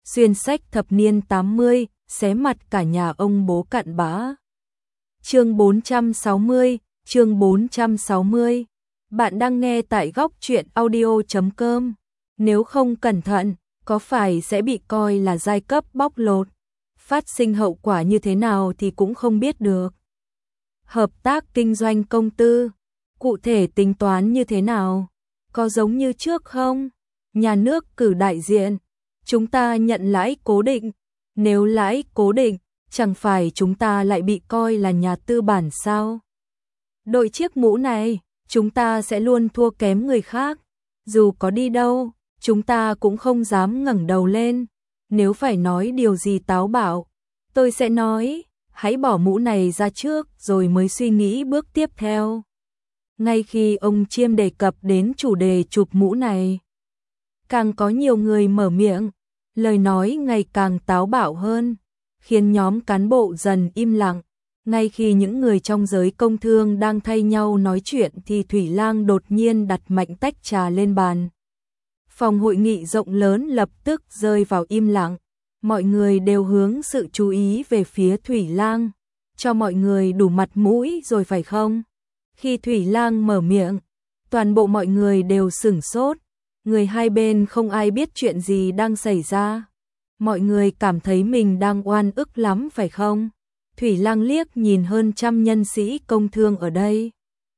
xuyên sách thập niên 80, xé mặt cả nhà ông bố cặn bã. Chương 460, chương 460. Bạn đang nghe tại góc truyện audio.com. Nếu không cẩn thận, có phải sẽ bị coi là giai cấp bóc lột? Phát sinh hậu quả như thế nào thì cũng không biết được. Hợp tác kinh doanh công tư, cụ thể tính toán như thế nào? Có giống như trước không? Nhà nước cử đại diện, chúng ta nhận lãi cố định. Nếu lãi cố định, chẳng phải chúng ta lại bị coi là nhà tư bản sao? Đội chiếc mũ này, chúng ta sẽ luôn thua kém người khác. Dù có đi đâu, chúng ta cũng không dám ngẩng đầu lên. Nếu phải nói điều gì táo bạo, tôi sẽ nói, hãy bỏ mũ này ra trước rồi mới suy nghĩ bước tiếp theo. Ngay khi ông Chiêm đề cập đến chủ đề chụp mũ này, càng có nhiều người mở miệng, lời nói ngày càng táo bạo hơn, khiến nhóm cán bộ dần im lặng. Ngay khi những người trong giới công thương đang thay nhau nói chuyện thì Thủy Lang đột nhiên đặt mạnh tách trà lên bàn. Phòng hội nghị rộng lớn lập tức rơi vào im lặng, mọi người đều hướng sự chú ý về phía Thủy Lang, cho mọi người đủ mặt mũi rồi phải không? Khi Thủy Lang mở miệng, toàn bộ mọi người đều sửng sốt, người hai bên không ai biết chuyện gì đang xảy ra. Mọi người cảm thấy mình đang oan ức lắm phải không? Thủy Lang liếc nhìn hơn trăm nhân sĩ công thương ở đây.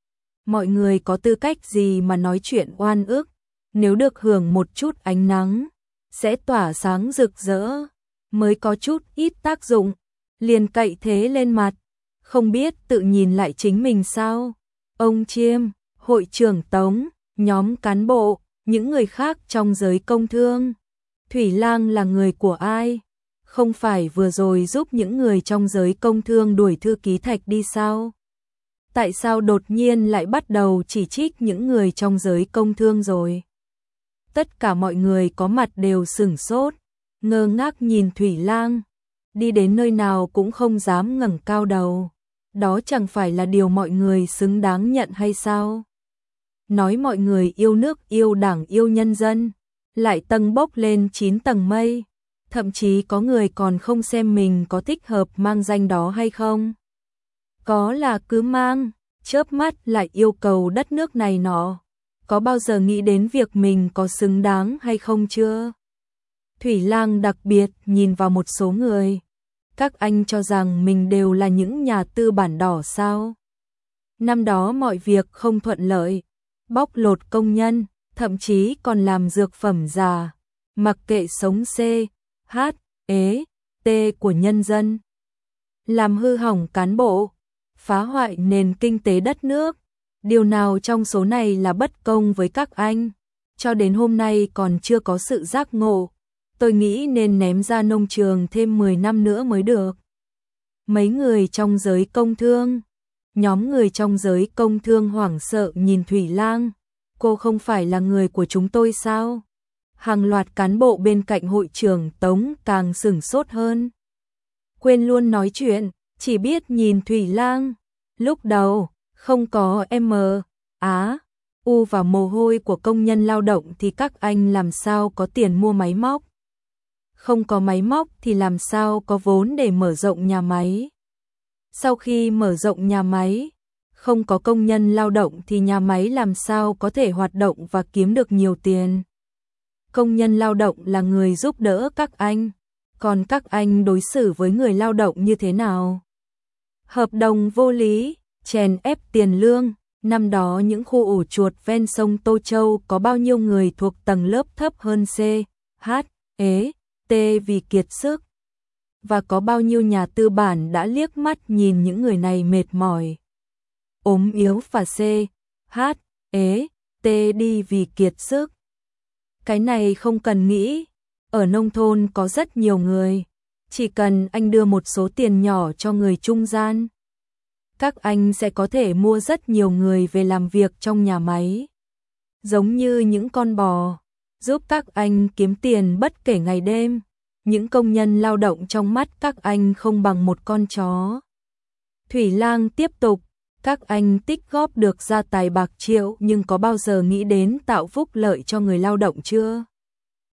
Mọi người có tư cách gì mà nói chuyện oan ức? Nếu được hưởng một chút ánh nắng, sẽ tỏa sáng rực rỡ, mới có chút ít tác dụng, liền cậy thế lên mặt, không biết tự nhìn lại chính mình sao? Ông Chiêm, hội trưởng Tống, nhóm cán bộ, những người khác trong giới công thương. Thủy Lang là người của ai? Không phải vừa rồi giúp những người trong giới công thương đuổi thư ký Thạch đi sao? Tại sao đột nhiên lại bắt đầu chỉ trích những người trong giới công thương rồi? Tất cả mọi người có mặt đều sửng sốt, ngơ ngác nhìn Thủy Lang, đi đến nơi nào cũng không dám ngẩng cao đầu. Đó chẳng phải là điều mọi người xứng đáng nhận hay sao? Nói mọi người yêu nước, yêu đảng, yêu nhân dân, lại tầng bốc lên 9 tầng mây. Thậm chí có người còn không xem mình có thích hợp mang danh đó hay không. Có là cứ mang, chớp mắt lại yêu cầu đất nước này nọ. Có bao giờ nghĩ đến việc mình có xứng đáng hay không chưa? Thủy Lang đặc biệt nhìn vào một số người. Các anh cho rằng mình đều là những nhà tư bản đỏ sao? Năm đó mọi việc không thuận lợi, bóc lột công nhân, thậm chí còn làm dược phẩm giả, mặc kệ sống C, H, ế, T của nhân dân, làm hư hỏng cán bộ, phá hoại nền kinh tế đất nước. Điều nào trong số này là bất công với các anh? Cho đến hôm nay còn chưa có sự giác ngộ. Tôi nghĩ nên ném ra nông trường thêm 10 năm nữa mới được. Mấy người trong giới công thương, nhóm người trong giới công thương hoảng sợ nhìn Thủy Lang. Cô không phải là người của chúng tôi sao? Hàng loạt cán bộ bên cạnh hội trưởng Tống càng sửng sốt hơn. Quên luôn nói chuyện, chỉ biết nhìn Thủy Lang. Lúc đầu, không có M, Á, U và mồ hôi của công nhân lao động thì các anh làm sao có tiền mua máy móc? Không có máy móc thì làm sao có vốn để mở rộng nhà máy? Sau khi mở rộng nhà máy, không có công nhân lao động thì nhà máy làm sao có thể hoạt động và kiếm được nhiều tiền? Công nhân lao động là người giúp đỡ các anh, còn các anh đối xử với người lao động như thế nào? Hợp đồng vô lý, chèn ép tiền lương. Năm đó những khu ổ chuột ven sông Tô Châu có bao nhiêu người thuộc tầng lớp thấp hơn C, H, ế, T vì kiệt sức? Và có bao nhiêu nhà tư bản đã liếc mắt nhìn những người này mệt mỏi, ốm yếu và C, H, ế, T đi vì kiệt sức? Cái này không cần nghĩ, ở nông thôn có rất nhiều người, chỉ cần anh đưa một số tiền nhỏ cho người trung gian, các anh sẽ có thể mua rất nhiều người về làm việc trong nhà máy. Giống như những con bò, giúp các anh kiếm tiền bất kể ngày đêm. Những công nhân lao động trong mắt các anh không bằng một con chó. Thủy Lang tiếp tục, các anh tích góp được gia tài bạc triệu nhưng có bao giờ nghĩ đến tạo phúc lợi cho người lao động chưa?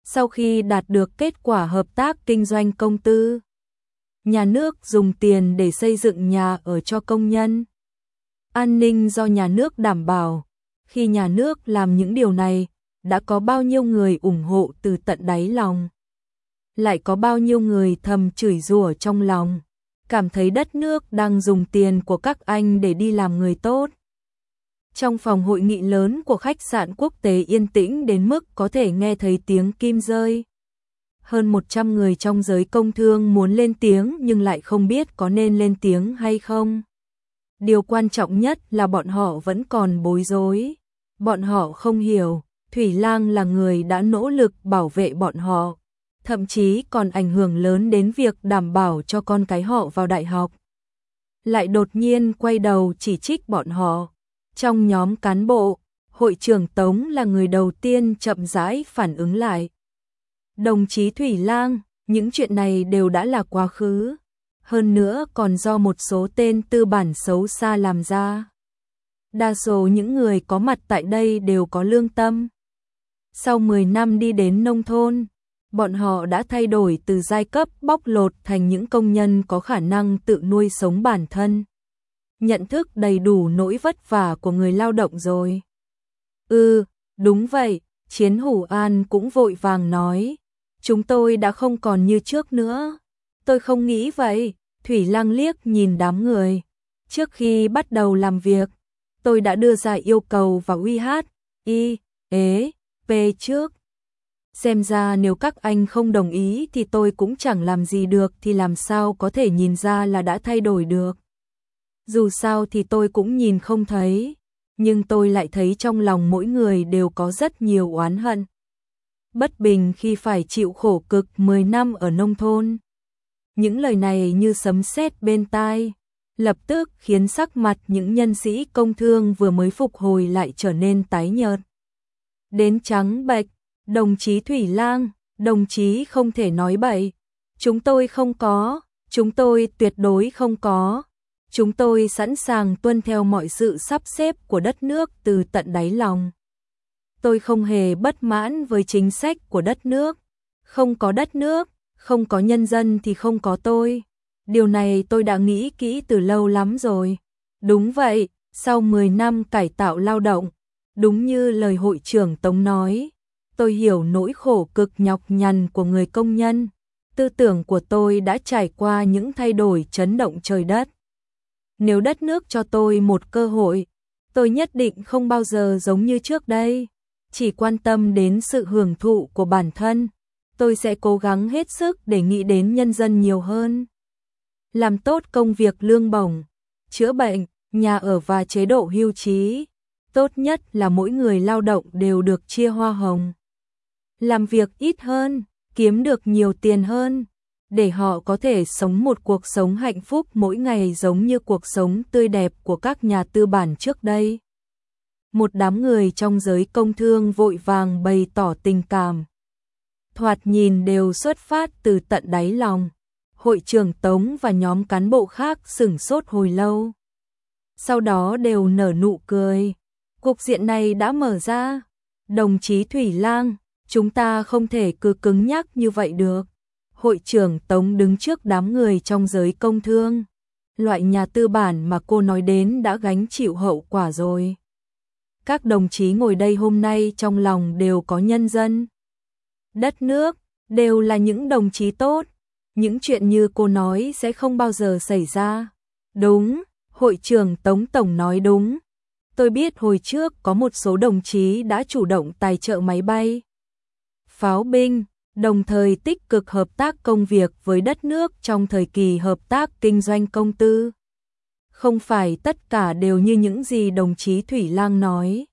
Sau khi đạt được kết quả hợp tác kinh doanh công tư, nhà nước dùng tiền để xây dựng nhà ở cho công nhân. An ninh do nhà nước đảm bảo. Khi nhà nước làm những điều này, đã có bao nhiêu người ủng hộ từ tận đáy lòng. Lại có bao nhiêu người thầm chửi rủa trong lòng, cảm thấy đất nước đang dùng tiền của các anh để đi làm người tốt. Trong phòng hội nghị lớn của khách sạn quốc tế yên tĩnh đến mức có thể nghe thấy tiếng kim rơi. Hơn 100 người trong giới công thương muốn lên tiếng nhưng lại không biết có nên lên tiếng hay không. Điều quan trọng nhất là bọn họ vẫn còn bối rối. Bọn họ không hiểu, Thủy Lang là người đã nỗ lực bảo vệ bọn họ, thậm chí còn ảnh hưởng lớn đến việc đảm bảo cho con cái họ vào đại học. Lại đột nhiên quay đầu chỉ trích bọn họ. Trong nhóm cán bộ, hội trưởng Tống là người đầu tiên chậm rãi phản ứng lại. Đồng chí Thủy Lang, những chuyện này đều đã là quá khứ. Hơn nữa còn do một số tên tư bản xấu xa làm ra. Đa số những người có mặt tại đây đều có lương tâm. Sau 10 năm đi đến nông thôn, bọn họ đã thay đổi từ giai cấp bóc lột thành những công nhân có khả năng tự nuôi sống bản thân. Nhận thức đầy đủ nỗi vất vả của người lao động rồi. Đúng vậy, Chiến Hủ An cũng vội vàng nói. Chúng tôi đã không còn như trước nữa. Tôi không nghĩ vậy. Thủy Lang liếc nhìn đám người. Trước khi bắt đầu làm việc, tôi đã đưa ra yêu cầu vào UHIEP trước. Xem ra nếu các anh không đồng ý thì tôi cũng chẳng làm gì được, thì làm sao có thể nhìn ra là đã thay đổi được. Dù sao thì tôi cũng nhìn không thấy, nhưng tôi lại thấy trong lòng mỗi người đều có rất nhiều oán hận. Bất bình khi phải chịu khổ cực 10 năm ở nông thôn. Những lời này như sấm sét bên tai, lập tức khiến sắc mặt những nhân sĩ công thương vừa mới phục hồi lại trở nên tái nhợt. Đến trắng bệch. Đồng chí Thủy Lang, đồng chí không thể nói bậy. Chúng tôi không có, chúng tôi tuyệt đối không có. Chúng tôi sẵn sàng tuân theo mọi sự sắp xếp của đất nước từ tận đáy lòng. Tôi không hề bất mãn với chính sách của đất nước. Không có đất nước, không có nhân dân thì không có tôi. Điều này tôi đã nghĩ kỹ từ lâu lắm rồi. Đúng vậy, sau 10 năm cải tạo lao động, đúng như lời hội trưởng Tống nói, tôi hiểu nỗi khổ cực nhọc nhằn của người công nhân. Tư tưởng của tôi đã trải qua những thay đổi chấn động trời đất. Nếu đất nước cho tôi một cơ hội, tôi nhất định không bao giờ giống như trước đây, chỉ quan tâm đến sự hưởng thụ của bản thân. Tôi sẽ cố gắng hết sức để nghĩ đến nhân dân nhiều hơn. Làm tốt công việc lương bổng, chữa bệnh, nhà ở và chế độ hưu trí. Tốt nhất là mỗi người lao động đều được chia hoa hồng. Làm việc ít hơn, kiếm được nhiều tiền hơn, để họ có thể sống một cuộc sống hạnh phúc mỗi ngày giống như cuộc sống tươi đẹp của các nhà tư bản trước đây. Một đám người trong giới công thương vội vàng bày tỏ tình cảm. Thoạt nhìn đều xuất phát từ tận đáy lòng. Hội trưởng Tống và nhóm cán bộ khác sửng sốt hồi lâu. Sau đó đều nở nụ cười. Cục diện này đã mở ra. Đồng chí Thủy Lang, chúng ta không thể cứ cứng nhắc như vậy được. Hội trưởng Tống đứng trước đám người trong giới công thương. Loại nhà tư bản mà cô nói đến đã gánh chịu hậu quả rồi. Các đồng chí ngồi đây hôm nay trong lòng đều có nhân dân. Đất nước, đều là những đồng chí tốt. Những chuyện như cô nói sẽ không bao giờ xảy ra. Đúng, hội trưởng Tống Tổng nói đúng. Tôi biết hồi trước có một số đồng chí đã chủ động tài trợ máy bay, pháo binh, đồng thời tích cực hợp tác công việc với đất nước trong thời kỳ hợp tác kinh doanh công tư. Không phải tất cả đều như những gì đồng chí Thủy Lang nói.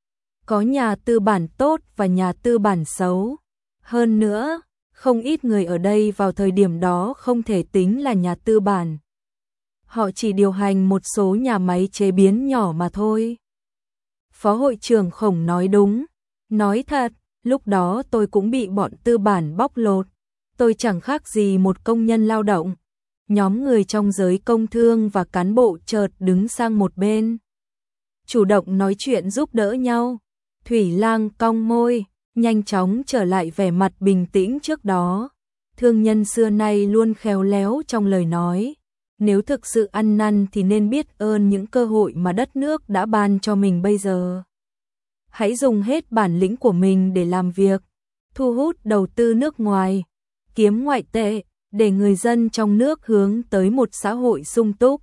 Có nhà tư bản tốt và nhà tư bản xấu. Hơn nữa, không ít người ở đây vào thời điểm đó không thể tính là nhà tư bản. Họ chỉ điều hành một số nhà máy chế biến nhỏ mà thôi. Phó hội trưởng Khổng nói đúng. Nói thật, lúc đó tôi cũng bị bọn tư bản bóc lột. Tôi chẳng khác gì một công nhân lao động. Nhóm người trong giới công thương và cán bộ chợt đứng sang một bên, chủ động nói chuyện giúp đỡ nhau. Thủy Lang cong môi, nhanh chóng trở lại vẻ mặt bình tĩnh trước đó. Thương nhân xưa nay luôn khéo léo trong lời nói. Nếu thực sự ăn năn thì nên biết ơn những cơ hội mà đất nước đã ban cho mình bây giờ. Hãy dùng hết bản lĩnh của mình để làm việc, thu hút đầu tư nước ngoài, kiếm ngoại tệ, để người dân trong nước hướng tới một xã hội sung túc.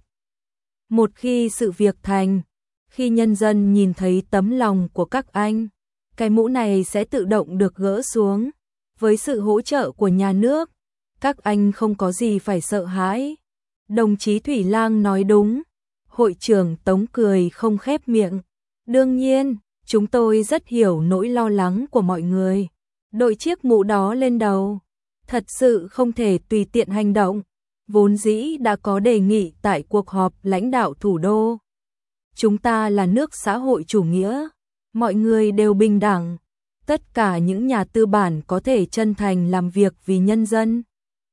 Một khi sự việc thành, khi nhân dân nhìn thấy tấm lòng của các anh, cái mũ này sẽ tự động được gỡ xuống. Với sự hỗ trợ của nhà nước, các anh không có gì phải sợ hãi. Đồng chí Thủy Lang nói đúng. Hội trưởng Tống cười không khép miệng. Đương nhiên, chúng tôi rất hiểu nỗi lo lắng của mọi người. Đội chiếc mũ đó lên đầu, thật sự không thể tùy tiện hành động. Vốn dĩ đã có đề nghị tại cuộc họp lãnh đạo thủ đô. Chúng ta là nước xã hội chủ nghĩa, mọi người đều bình đẳng. Tất cả những nhà tư bản có thể chân thành làm việc vì nhân dân.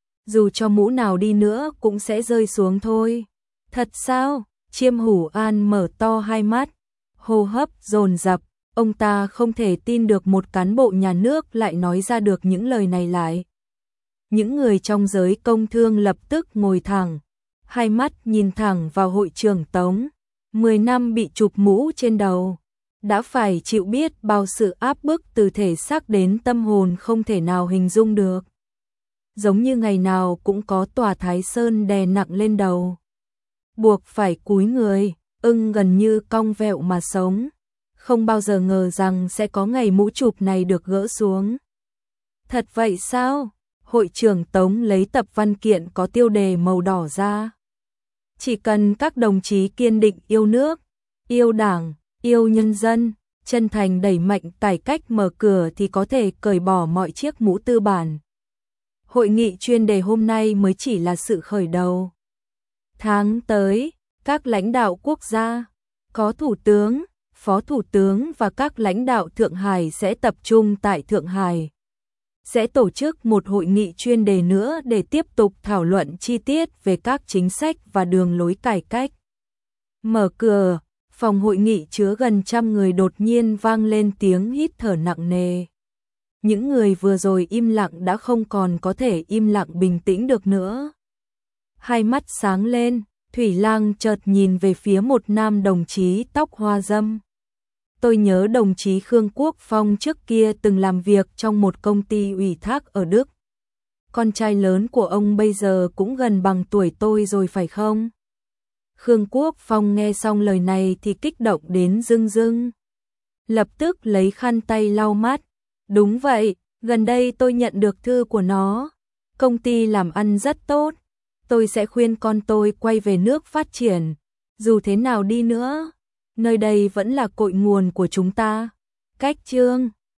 Dù cho mũ nào đi nữa cũng sẽ rơi xuống thôi. Thật sao? Chiêm Hủ An mở to hai mắt, hô hấp dồn dập. Ông ta không thể tin được một cán bộ nhà nước lại nói ra được những lời này lại. Những người trong giới công thương lập tức ngồi thẳng, hai mắt nhìn thẳng vào hội trưởng Tống. 10 năm bị chụp mũ trên đầu, đã phải chịu biết bao sự áp bức từ thể xác đến tâm hồn không thể nào hình dung được. Giống như ngày nào cũng có tòa Thái Sơn đè nặng lên đầu, buộc phải cúi người, gần như cong vẹo mà sống. Không bao giờ ngờ rằng sẽ có ngày mũ chụp này được gỡ xuống. Thật vậy sao? Hội trưởng Tống lấy tập văn kiện có tiêu đề màu đỏ ra. Chỉ cần các đồng chí kiên định yêu nước, yêu đảng, yêu nhân dân, chân thành đẩy mạnh cải cách mở cửa thì có thể cởi bỏ mọi chiếc mũ tư bản. Hội nghị chuyên đề hôm nay mới chỉ là sự khởi đầu. Tháng tới, các lãnh đạo quốc gia, có thủ tướng, phó thủ tướng và các lãnh đạo Thượng Hải sẽ tập trung tại Thượng Hải. Sẽ tổ chức một hội nghị chuyên đề nữa để tiếp tục thảo luận chi tiết về các chính sách và đường lối cải cách. Mở cửa, phòng hội nghị chứa gần 100 người đột nhiên vang lên tiếng hít thở nặng nề. Những người vừa rồi im lặng đã không còn có thể im lặng bình tĩnh được nữa. Hai mắt sáng lên, Thủy Lang chợt nhìn về phía một nam đồng chí tóc hoa râm. Tôi nhớ đồng chí Khương Quốc Phong trước kia từng làm việc trong một công ty ủy thác ở Đức. Con trai lớn của ông bây giờ cũng gần bằng tuổi tôi rồi phải không? Khương Quốc Phong nghe xong lời này thì kích động đến rưng rưng. Lập tức lấy khăn tay lau mắt. Đúng vậy, gần đây tôi nhận được thư của nó. Công ty làm ăn rất tốt. Tôi sẽ khuyên con tôi quay về nước phát triển. Dù thế nào đi nữa, nơi đây vẫn là cội nguồn của chúng ta. Cách chương